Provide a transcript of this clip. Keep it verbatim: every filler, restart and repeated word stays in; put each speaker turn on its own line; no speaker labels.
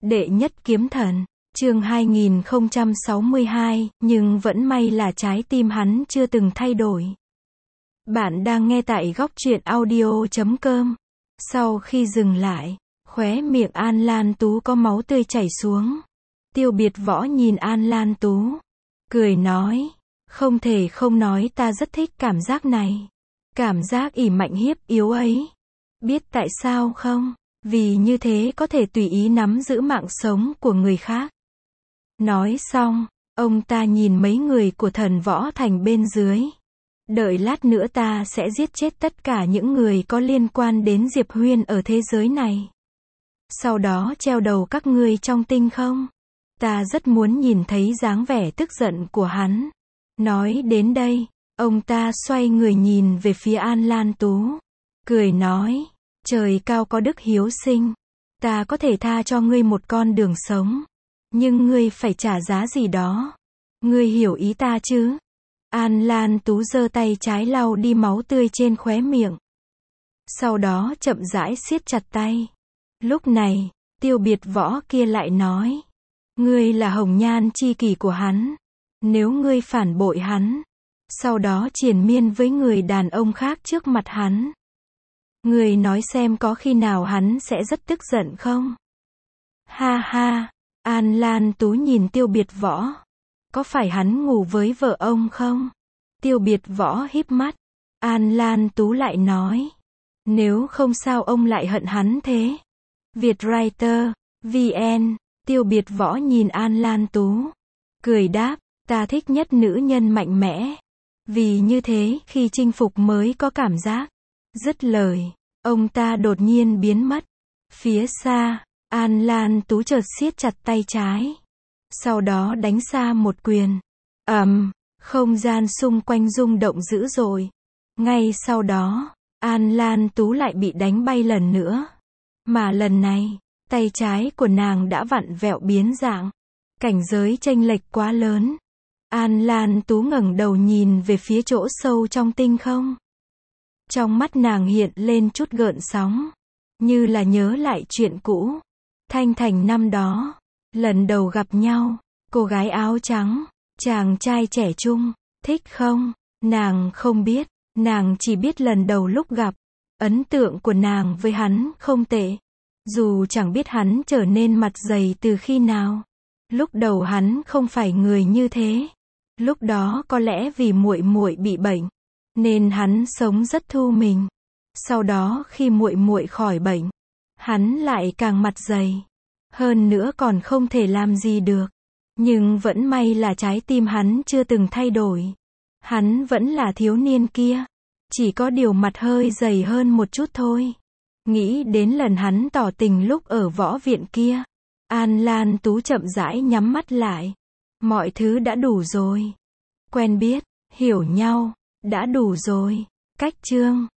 Đệ nhất kiếm thần, chương hai nghìn không trăm sáu mươi hai, nhưng vẫn may là trái tim hắn chưa từng thay đổi. Bạn đang nghe tại góc truyện audio chấm com. Sau khi dừng lại, khóe miệng An Lan Tú có máu tươi chảy xuống. Tiêu Biệt Võ nhìn An Lan Tú, cười nói, không thể không nói ta rất thích cảm giác này. Cảm giác ỷ mạnh hiếp yếu ấy. Biết tại sao không? Vì như thế có thể tùy ý nắm giữ mạng sống của người khác. Nói xong, ông ta nhìn mấy người của Thần Võ Thành bên dưới. Đợi lát nữa ta sẽ giết chết tất cả những người có liên quan đến Diệp Huyên ở thế giới này. Sau đó treo đầu các ngươi trong tinh không. Ta rất muốn nhìn thấy dáng vẻ tức giận của hắn. Nói đến đây, ông ta xoay người nhìn về phía An Lan Tú. Cười nói, trời cao có đức hiếu sinh. Ta có thể tha cho ngươi một con đường sống. Nhưng ngươi phải trả giá gì đó. Ngươi hiểu ý ta chứ? An Lan Tú giơ tay trái lau đi máu tươi trên khóe miệng. Sau đó chậm rãi siết chặt tay. Lúc này, Tiêu Biệt Võ kia lại nói. Ngươi là hồng nhan chi kỷ của hắn. Nếu ngươi phản bội hắn, sau đó triền miên với người đàn ông khác trước mặt hắn, ngươi nói xem có khi nào hắn sẽ rất tức giận không? Ha ha, An Lan Tú nhìn Tiêu Biệt Võ. Có phải hắn ngủ với vợ ông không? Tiêu Biệt Võ híp mắt. An Lan Tú lại nói. Nếu không sao ông lại hận hắn thế? Vietwriter, vê en, Tiêu Biệt Võ nhìn An Lan Tú. Cười đáp, ta thích nhất nữ nhân mạnh mẽ. Vì như thế khi chinh phục mới có cảm giác. Dứt lời, ông ta đột nhiên biến mất. Phía xa, An Lan Tú chợt siết chặt tay trái. Sau đó đánh ra một quyền. ầm, um, không gian xung quanh rung động dữ dội. Ngay sau đó, An Lan Tú lại bị đánh bay lần nữa. Mà lần này, tay trái của nàng đã vặn vẹo biến dạng. Cảnh giới chênh lệch quá lớn. An Lan Tú ngẩng đầu nhìn về phía chỗ sâu trong tinh không. Trong mắt nàng hiện lên chút gợn sóng. Như là nhớ lại chuyện cũ. Thanh Thành năm đó. Lần đầu gặp nhau. Cô gái áo trắng. Chàng trai trẻ trung. Thích không? Nàng không biết. Nàng chỉ biết lần đầu lúc gặp. Ấn tượng của nàng với hắn không tệ. Dù chẳng biết hắn trở nên mặt dày từ khi nào. Lúc đầu hắn không phải người như thế. Lúc đó có lẽ vì muội muội bị bệnh, nên hắn sống rất thu mình. Sau đó khi muội muội khỏi bệnh, hắn lại càng mặt dày. Hơn nữa còn không thể làm gì được. Nhưng vẫn may là trái tim hắn chưa từng thay đổi. Hắn vẫn là thiếu niên kia. Chỉ có điều mặt hơi dày hơn một chút thôi. Nghĩ đến lần hắn tỏ tình lúc ở võ viện kia. An Lan Tú chậm rãi nhắm mắt lại. Mọi thứ đã đủ rồi. Quen biết, hiểu nhau, đã đủ rồi. Cách chương